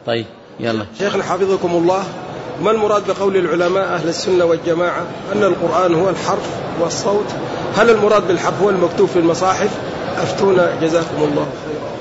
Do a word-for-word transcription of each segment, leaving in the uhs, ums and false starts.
طيب يلا شيخنا حفظكم الله، ما المراد بقول العلماء أهل السنة والجماعة أن القرآن هو الحرف والصوت؟ هل المراد بالحرف هو المكتوب في المصاحف؟ أفتونا جزاكم الله خيرا.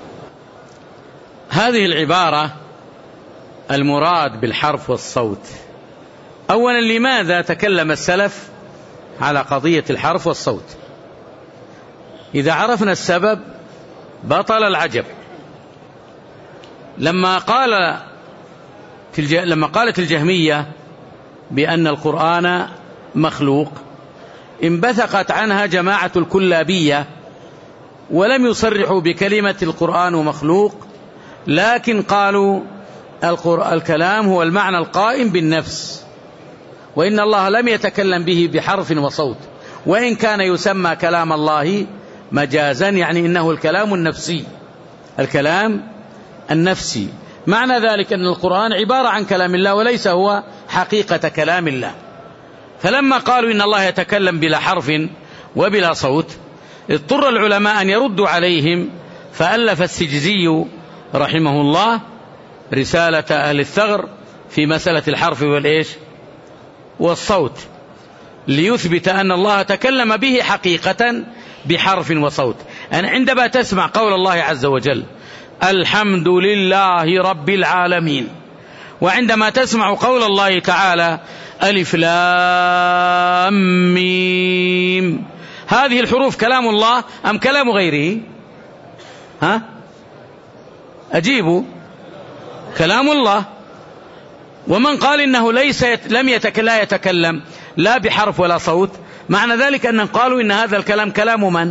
هذه العبارة المراد بالحرف والصوت، أولا لماذا تكلم السلف على قضية الحرف والصوت؟ إذا عرفنا السبب بطل العجب. لما قال لما قالت الجهمية بأن القرآن مخلوق انبثقت عنها جماعة الكلابية ولم يصرحوا بكلمة القرآن مخلوق، لكن قالوا الكلام هو المعنى القائم بالنفس، وإن الله لم يتكلم به بحرف وصوت، وإن كان يسمى كلام الله مجازا، يعني إنه الكلام النفسي، الكلام النفسي. معنى ذلك أن القرآن عبارة عن كلام الله وليس هو حقيقة كلام الله. فلما قالوا إن الله يتكلم بلا حرف وبلا صوت اضطر العلماء أن يردوا عليهم، فألف السجزي رحمه الله رسالة أهل الثغر في مسألة الحرف والإيش والصوت، ليثبت أن الله تكلم به حقيقة بحرف وصوت. أنا عندما تسمع قول الله عز وجل الحمد لله رب العالمين، وعندما تسمع قول الله تعالى ألف لام ميم، هذه الحروف كلام الله أم كلام غيره؟ ها أجيبوا، كلام الله. ومن قال إنه ليس يت... لم يتك... لا يتكلم لا بحرف ولا صوت، معنى ذلك أن قالوا إن هذا الكلام كلام من؟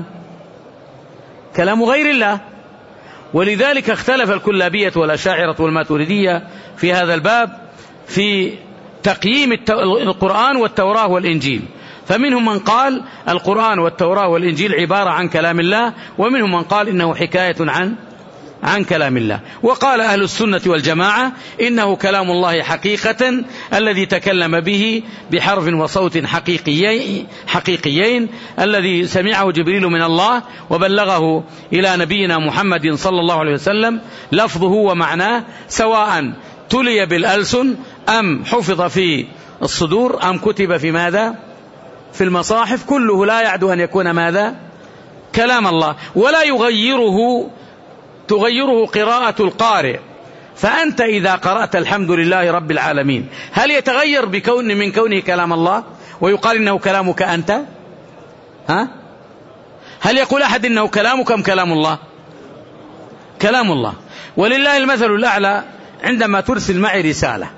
كلام غير الله. ولذلك اختلف الكلابية والأشاعرة والماتريدية في هذا الباب في تقييم القرآن والتوراة والإنجيل، فمنهم من قال القرآن والتوراة والإنجيل عبارة عن كلام الله، ومنهم من قال إنه حكاية عن عن كلام الله. وقال أهل السنة والجماعة إنه كلام الله حقيقة الذي تكلم به بحرف وصوت حقيقيين, حقيقيين الذي سمعه جبريل من الله وبلغه إلى نبينا محمد صلى الله عليه وسلم، لفظه ومعناه سواء تلي بالألسن أم حفظ في الصدور أم كتب في ماذا؟ في المصاحف، كله لا يعدو أن يكون ماذا؟ كلام الله، ولا يغيره تغيره قراءة القارئ. فأنت إذا قرأت الحمد لله رب العالمين هل يتغير بكون من كونه كلام الله ويقال إنه كلامك أنت؟ ها؟ هل يقول أحد إنه كلامك أم كلام الله؟ كلام الله. ولله المثل الأعلى، عندما ترسل معي رسالة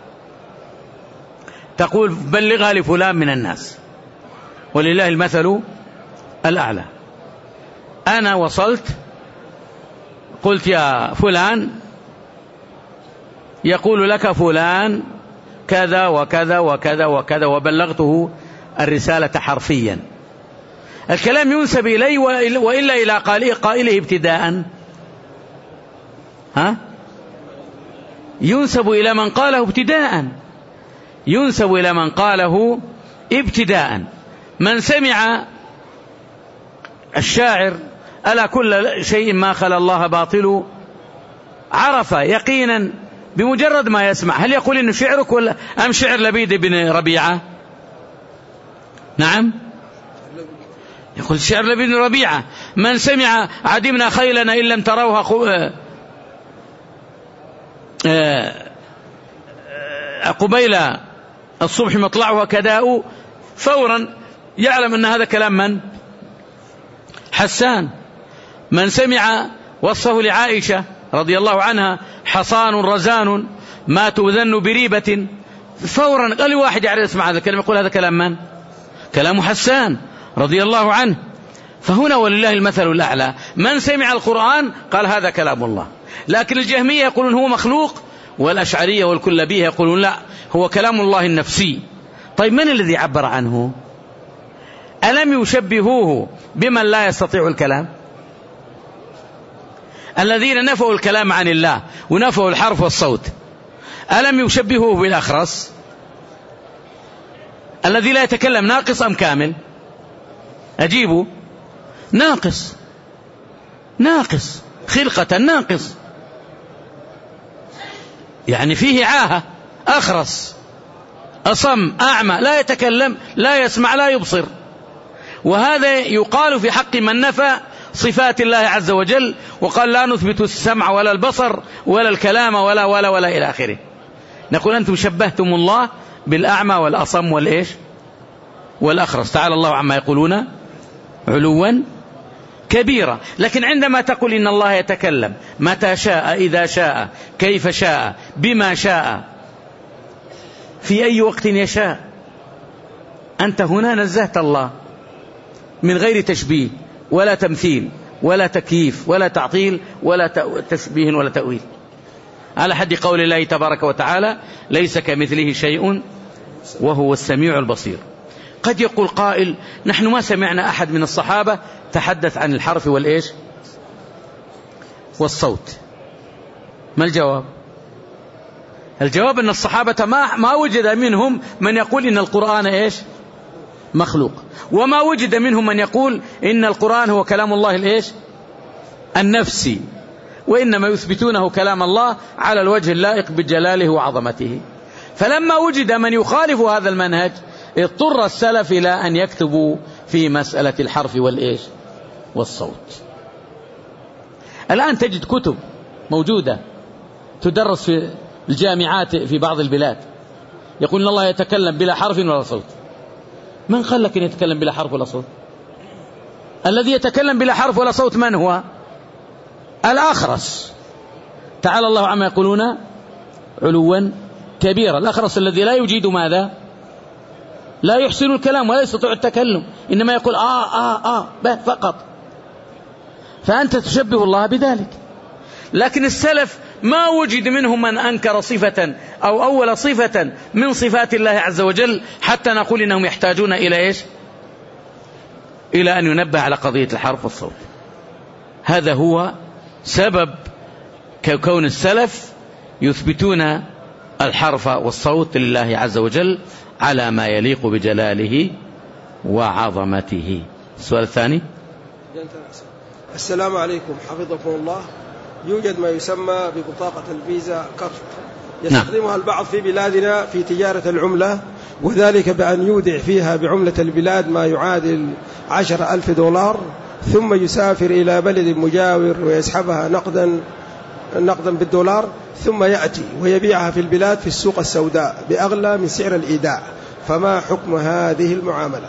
تقول بلغها لفلان من الناس، ولله المثل الأعلى. أنا وصلت قلت يا فلان، يقول لك فلان كذا وكذا وكذا وكذا، وبلغته الرسالة حرفيا. الكلام ينسب إلي وإلا إلى قائله ابتداء؟ ها؟ ينسب إلى من قاله ابتداء، ينسب إلى من قاله ابتداء. من سمع الشاعر ألا كل شيء ما خلا الله باطل عرف يقينا بمجرد ما يسمع. هل يقول إنه شعرك ولا أم شعر لبيد بن ربيعة؟ نعم يقول شعر لبيد بن ربيعة. من سمع عدمنا خيلنا إن لم تروها خو... قبيل الصبح مطلعها كداء، فورا يعلم أن هذا كلام من؟ حسان. من سمع وصفه لعائشة رضي الله عنها حصان رزان ما توذن بريبة، فورا قال واحد يعرف يسمع هذا الكلام يقول هذا كلام من؟ كلام حسان رضي الله عنه. فهنا ولله المثل الأعلى، من سمع القرآن قال هذا كلام الله. لكن الجهمية يقولون هو مخلوق، والأشعرية والكلابية يقولون لا هو كلام الله النفسي. طيب من الذي عبر عنه؟ ألم يشبهوه بمن لا يستطيع الكلام؟ الذين نفوا الكلام عن الله ونفوا الحرف والصوت، ألم يشبهوه بالأخرس الذي لا يتكلم؟ ناقص أم كامل؟ أجيبوا، ناقص، ناقص خلقة، ناقص. يعني فيه عاهة، أخرس أصم أعمى لا يتكلم لا يسمع لا يبصر. وهذا يقال في حق من نفى صفات الله عز وجل وقال لا نثبت السمع ولا البصر ولا الكلام ولا ولا ولا إلى آخره. نقول أنتم شبهتم الله بالأعمى والأصم والإيش والأخرس، تعالى الله عما يقولون علوا كبيرا. لكن عندما تقول إن الله يتكلم متى شاء إذا شاء كيف شاء بما شاء في أي وقت يشاء، أنت هنا نزهت الله من غير تشبيه ولا تمثيل ولا تكييف ولا تعطيل ولا تشبيه ولا تأويل، على حد قول الله تبارك وتعالى ليس كمثله شيء وهو السميع البصير. قد يقول قائل نحن ما سمعنا أحد من الصحابة تحدث عن الحرف والإيش والصوت. ما الجواب؟ الجواب أن الصحابة ما, ما وجد منهم من يقول إن القرآن إيش مخلوق، وما وجد منهم من يقول إن القرآن هو كلام الله الإيش النفسي، وإنما يثبتونه كلام الله على الوجه اللائق بجلاله وعظمته. فلما وجد من يخالف هذا المنهج اضطر السلف إلى أن يكتبوا في مسألة الحرف والإيش والصوت. الآن تجد كتب موجودة تدرس في الجامعات في بعض البلاد يقول إن الله يتكلم بلا حرف ولا صوت. من قال لك أن يتكلم بلا حرف ولا صوت؟ الذي يتكلم بلا حرف ولا صوت من هو؟ الأخرس، تعالى الله عما يقولون علوا كبيرا. الأخرس الذي لا يجيد ماذا؟ لا يحسن الكلام ولا يستطيع التكلم، إنما يقول آه آه آه به فقط. فأنت تشبه الله بذلك. لكن السلف ما وجد منهم من أنكر صفة أو أول صفة من صفات الله عز وجل حتى نقول إنهم يحتاجون إلى إيش؟ إلى أن ينبه على قضية الحرف والصوت. هذا هو سبب كون السلف يثبتون الحرف والصوت لله عز وجل على ما يليق بجلاله وعظمته. السؤال الثاني. السلام عليكم حفظكم الله. يوجد ما يسمى ببطاقة الفيزا كارت يستخدمها البعض في بلادنا في تجارة العملة، وذلك بأن يودع فيها بعملة البلاد ما يعادل عشر ألف دولار، ثم يسافر إلى بلد مجاور ويسحبها نقدا نقدا بالدولار، ثم يأتي ويبيعها في البلاد في السوق السوداء بأغلى من سعر الإيداع. فما حكم هذه المعاملة؟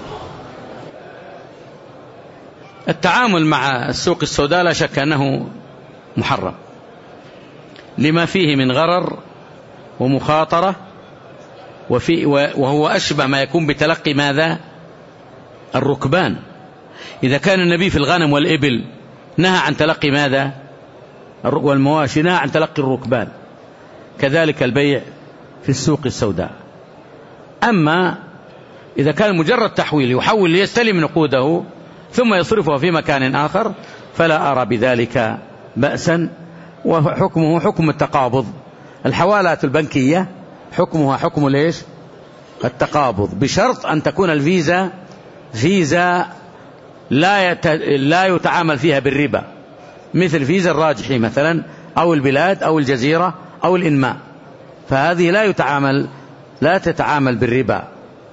التعامل مع السوق السوداء لا شك أنه محرم لما فيه من غرر ومخاطرة، وفي وهو أشبه ما يكون بتلقي ماذا؟ الركبان. إذا كان النبي في الغنم والإبل نهى عن تلقي ماذا؟ والمواشي نهى عن تلقي الركبان، كذلك البيع في السوق السوداء. أما إذا كان مجرد تحويل يحول ليستلم نقوده ثم يصرفها في مكان آخر فلا أرى بذلك بأسا، وحكمه حكم التقابض. الحوالات البنكية حكمها حكم ليش؟ التقابض، بشرط أن تكون الفيزا فيزا لا يت... لا يتعامل فيها بالربا، مثل فيزا الراجحي مثلا أو البلاد أو الجزيرة أو الإنماء، فهذه لا يتعامل لا تتعامل بالربا.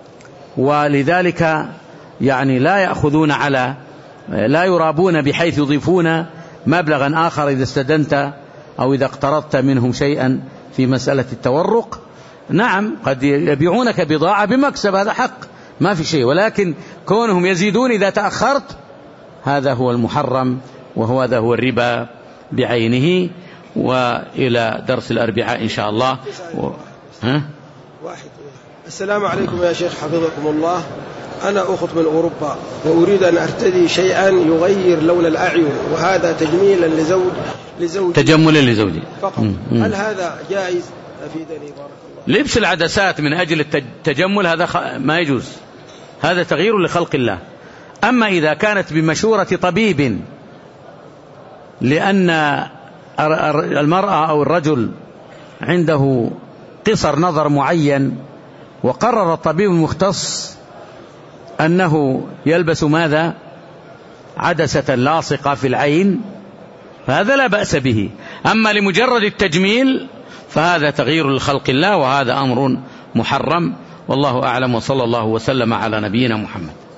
ولذلك يعني لا يأخذون على لا يرابون بحيث يضيفون مبلغا آخر إذا استدنت أو إذا اقترضت منهم شيئا في مسألة التورق. نعم قد يبيعونك بضاعة بمكسب، هذا حق ما في شيء، ولكن كونهم يزيدون إذا تأخرت هذا هو المحرم، وهو هذا هو الربا بعينه. وإلى درس الأربعاء إن شاء الله. و... ها؟ واحد. السلام عليكم يا شيخ حفظكم الله. أنا أخت من أوروبا وأريد أن أرتدي شيئا يغير لون الأعين، وهذا تجميلا لزوج لزوجي تجملا لزوجي فقط. م- هل هذا جائز؟ أفيدني بارك الله. لبس العدسات من أجل التجمل هذا ما يجوز، هذا تغيير لخلق الله. أما إذا كانت بمشورة طبيب لأن المرأة أو الرجل عنده قصر نظر معين وقرر الطبيب المختص أنه يلبس ماذا؟ عدسة لاصقة في العين، فهذا لا بأس به. أما لمجرد التجميل فهذا تغيير لخلق الله، وهذا أمر محرم، والله أعلم، وصلى الله وسلم على نبينا محمد.